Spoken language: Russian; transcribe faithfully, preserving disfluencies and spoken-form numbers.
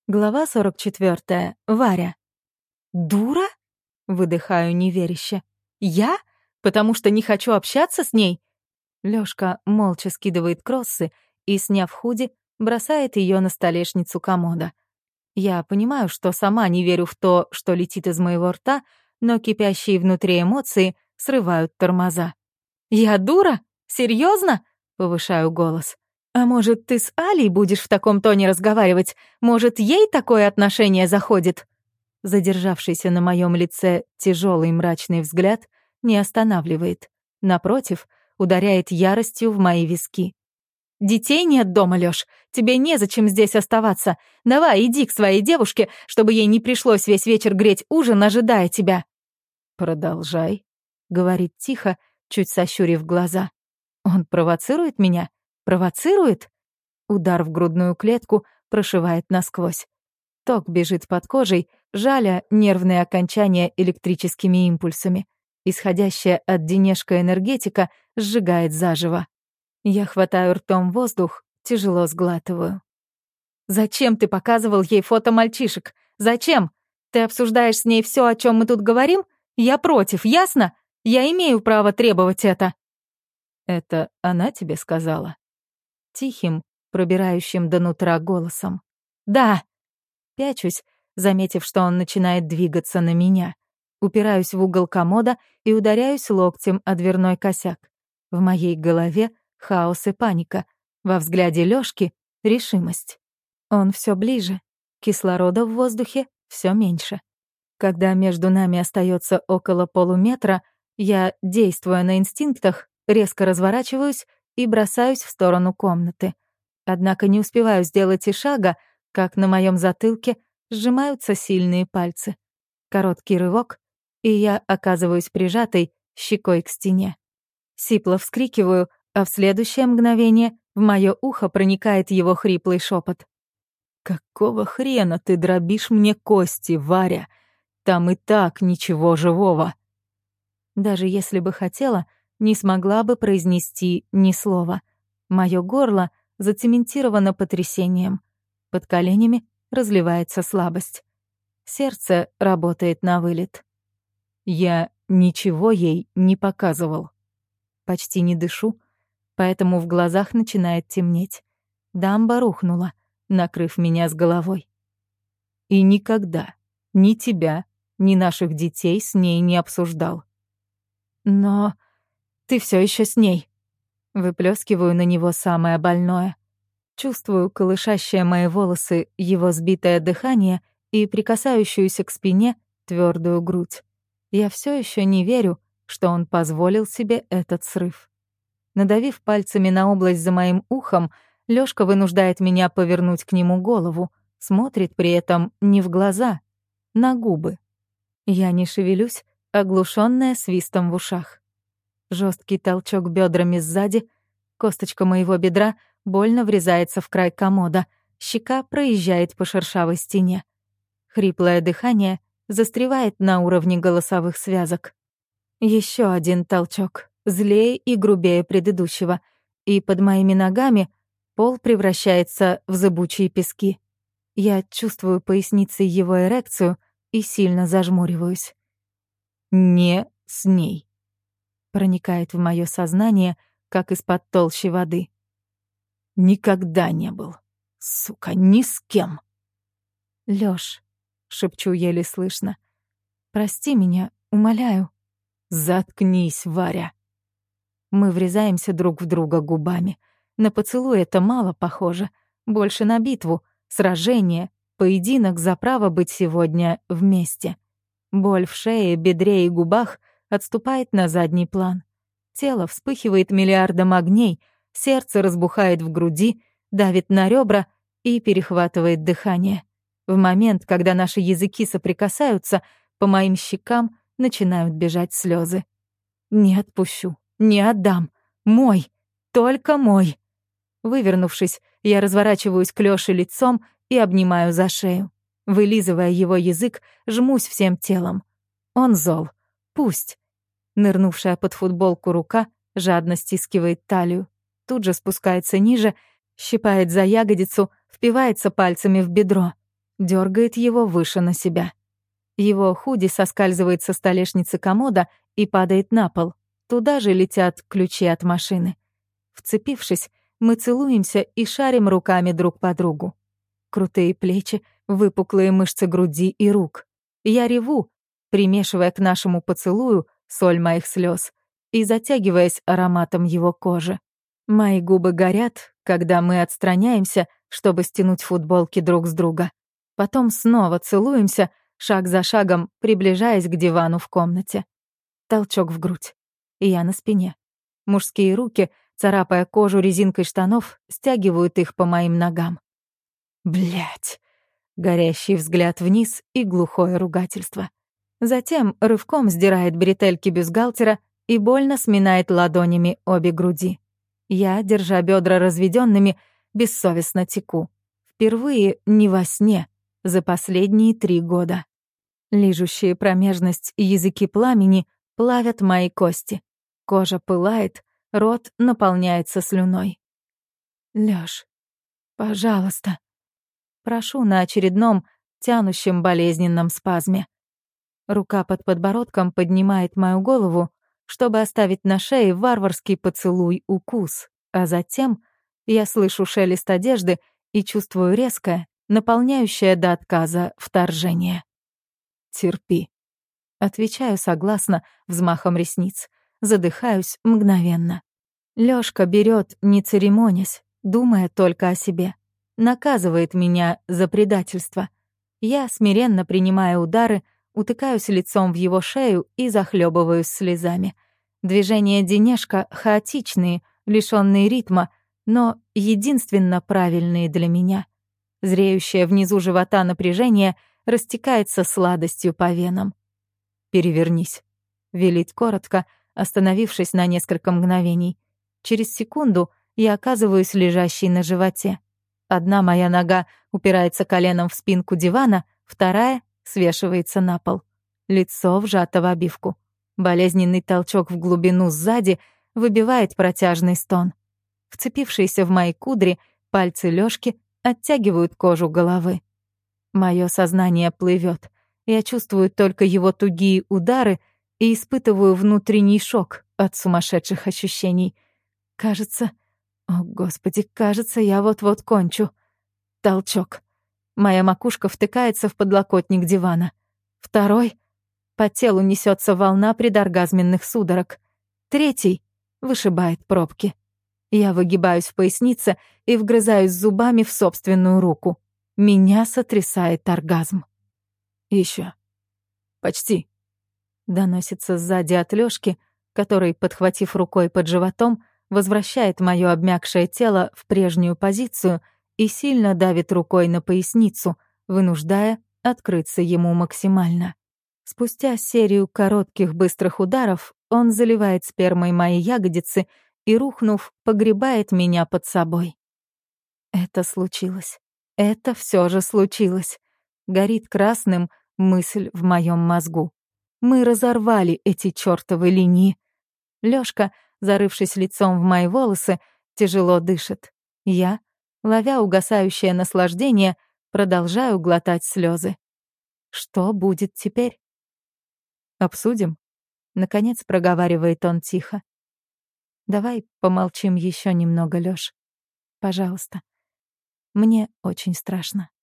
Глава сорок четвёртая. Варя. «Дура?» — выдыхаю неверяще. «Я? Потому что не хочу общаться с ней?» Лёшка молча скидывает кроссы и, сняв худи, бросает её на столешницу комода. Я понимаю, что сама не верю в то, что летит из моего рта, но кипящие внутри эмоции срывают тормоза. «Я дура? Серьёзно?» — повышаю голос. «А может, ты с Алей будешь в таком тоне разговаривать? Может, ей такое отношение заходит?» Задержавшийся на моем лице тяжелый мрачный взгляд не останавливает. Напротив, ударяет яростью в мои виски. «Детей нет дома, Лёш. Тебе незачем здесь оставаться. Давай, иди к своей девушке, чтобы ей не пришлось весь вечер греть ужин, ожидая тебя». «Продолжай», — говорит тихо, чуть сощурив глаза. «Он провоцирует меня? Провоцирует?» Удар в грудную клетку прошивает насквозь. Ток бежит под кожей, жаля нервные окончания электрическими импульсами. Исходящая от денежка энергетика сжигает заживо. Я хватаю ртом воздух, тяжело сглатываю. «Зачем ты показывал ей фото мальчишек? Зачем? Ты обсуждаешь с ней все, о чем мы тут говорим? Я против, ясно? Я имею право требовать это». «Это она тебе сказала?» Тихим, пробирающим до нутра голосом. «Да!» Пячусь, заметив, что он начинает двигаться на меня. Упираюсь в угол комода и ударяюсь локтем о дверной косяк. В моей голове хаос и паника. Во взгляде Лёшки — решимость. Он всё ближе. Кислорода в воздухе всё меньше. Когда между нами остаётся около полуметра, я, действуя на инстинктах, резко разворачиваюсь и бросаюсь в сторону комнаты. Однако не успеваю сделать и шага, как на моем затылке сжимаются сильные пальцы. Короткий рывок, и я оказываюсь прижатой щекой к стене. Сипло вскрикиваю, а в следующее мгновение в моё ухо проникает его хриплый шепот. «Какого хрена ты дробишь мне кости, Варя? Там и так ничего живого». Даже если бы хотела, не смогла бы произнести ни слова. Моё горло зацементировано потрясением. Под коленями разливается слабость. Сердце работает на вылет. Я ничего ей не показывал. Почти не дышу, поэтому в глазах начинает темнеть. Дамба рухнула, накрыв меня с головой. И никогда ни тебя, ни наших детей с ней не обсуждал. Но ты всё ещё с ней. Выплёскиваю на него самое больное. Чувствую колышащее мои волосы его сбитое дыхание и прикасающуюся к спине твёрдую грудь. Я всё ещё не верю, что он позволил себе этот срыв. Надавив пальцами на область за моим ухом, Лёшка вынуждает меня повернуть к нему голову, смотрит при этом не в глаза, на губы. Я не шевелюсь, оглушённая свистом в ушах. Жёсткий толчок бёдрами сзади, косточка моего бедра больно врезается в край комода, щека проезжает по шершавой стене. Хриплое дыхание застревает на уровне голосовых связок. Ещё один толчок, злее и грубее предыдущего, и под моими ногами пол превращается в зыбучие пески. Я чувствую поясницей его эрекцию и сильно зажмуриваюсь. «Не с ней», — проникает в моё сознание, как из-под толщи воды. «Никогда не был. Сука, ни с кем». «Лёш», — шепчу еле слышно, — «прости меня, умоляю». «Заткнись, Варя». Мы врезаемся друг в друга губами. На поцелуй это мало похоже. Больше на битву, сражение, поединок за право быть сегодня вместе. Боль в шее, бедре и губах отступает на задний план. Тело вспыхивает миллиардом огней, сердце разбухает в груди, давит на ребра и перехватывает дыхание. В момент, когда наши языки соприкасаются, по моим щекам начинают бежать слезы. Не отпущу, не отдам. Мой, только мой. Вывернувшись, я разворачиваюсь к Лёше лицом и обнимаю за шею. Вылизывая его язык, жмусь всем телом. Он зол. Пусть. Нырнувшая под футболку рука жадно стискивает талию. Тут же спускается ниже, щипает за ягодицу, впивается пальцами в бедро. дергает его выше на себя. Его худи соскальзывает со столешницы комода и падает на пол. Туда же летят ключи от машины. Вцепившись, мы целуемся и шарим руками друг по другу. Крутые плечи, выпуклые мышцы груди и рук. Я реву, примешивая к нашему поцелую соль моих слез и затягиваясь ароматом его кожи. Мои губы горят, когда мы отстраняемся, чтобы стянуть футболки друг с друга. Потом снова целуемся, шаг за шагом приближаясь к дивану в комнате. Толчок в грудь. И я на спине. Мужские руки, царапая кожу резинкой штанов, стягивают их по моим ногам. Блять. Горящий взгляд вниз и глухое ругательство. Затем рывком сдирает бретельки бюстгальтера и больно сминает ладонями обе груди. Я, держа бедра разведенными, бессовестно теку. Впервые не во сне за последние три года. Лижущие промежность и языки пламени плавят мои кости. Кожа пылает, рот наполняется слюной. «Лёш, пожалуйста». Прошу на очередном, тянущем болезненном спазме. Рука под подбородком поднимает мою голову, чтобы оставить на шее варварский поцелуй-укус, а затем я слышу шелест одежды и чувствую резкое, наполняющее до отказа вторжение. «Терпи». Отвечаю согласно взмахом ресниц. Задыхаюсь мгновенно. Лёшка берет, не церемонясь, думая только о себе. Наказывает меня за предательство. Я смиренно принимаю удары, утыкаюсь лицом в его шею и захлебываюсь слезами. Движения Денешка хаотичные, лишённые ритма, но единственно правильные для меня. Зреющее внизу живота напряжение растекается сладостью по венам. «Перевернись», — велит коротко, остановившись на несколько мгновений. Через секунду я оказываюсь лежащей на животе. Одна моя нога упирается коленом в спинку дивана, вторая свешивается на пол. Лицо вжато в обивку. Болезненный толчок в глубину сзади выбивает протяжный стон. Вцепившиеся в мои кудри пальцы Лёшки оттягивают кожу головы. Моё сознание плывёт. Я чувствую только его тугие удары и испытываю внутренний шок от сумасшедших ощущений. Кажется... О, Господи, кажется, я вот-вот кончу. Толчок. Моя макушка втыкается в подлокотник дивана. Второй. По телу несётся волна предоргазменных судорог. Третий. Вышибает пробки. Я выгибаюсь в пояснице и вгрызаюсь зубами в собственную руку. Меня сотрясает оргазм. Ещё. Почти. Доносится сзади от Лёшки, который, подхватив рукой под животом, возвращает моё обмякшее тело в прежнюю позицию и сильно давит рукой на поясницу, вынуждая открыться ему максимально. Спустя серию коротких быстрых ударов он заливает спермой мои ягодицы и, рухнув, погребает меня под собой. Это случилось. Это всё же случилось. Горит красным мысль в моём мозгу. Мы разорвали эти чёртовы линии. Лёшка, зарывшись лицом в мои волосы, тяжело дышит. Я, ловя угасающее наслаждение, продолжаю глотать слёзы. Что будет теперь? «Обсудим?» — наконец проговаривает он тихо. «Давай помолчим ещё немного, Лёш. Пожалуйста. Мне очень страшно».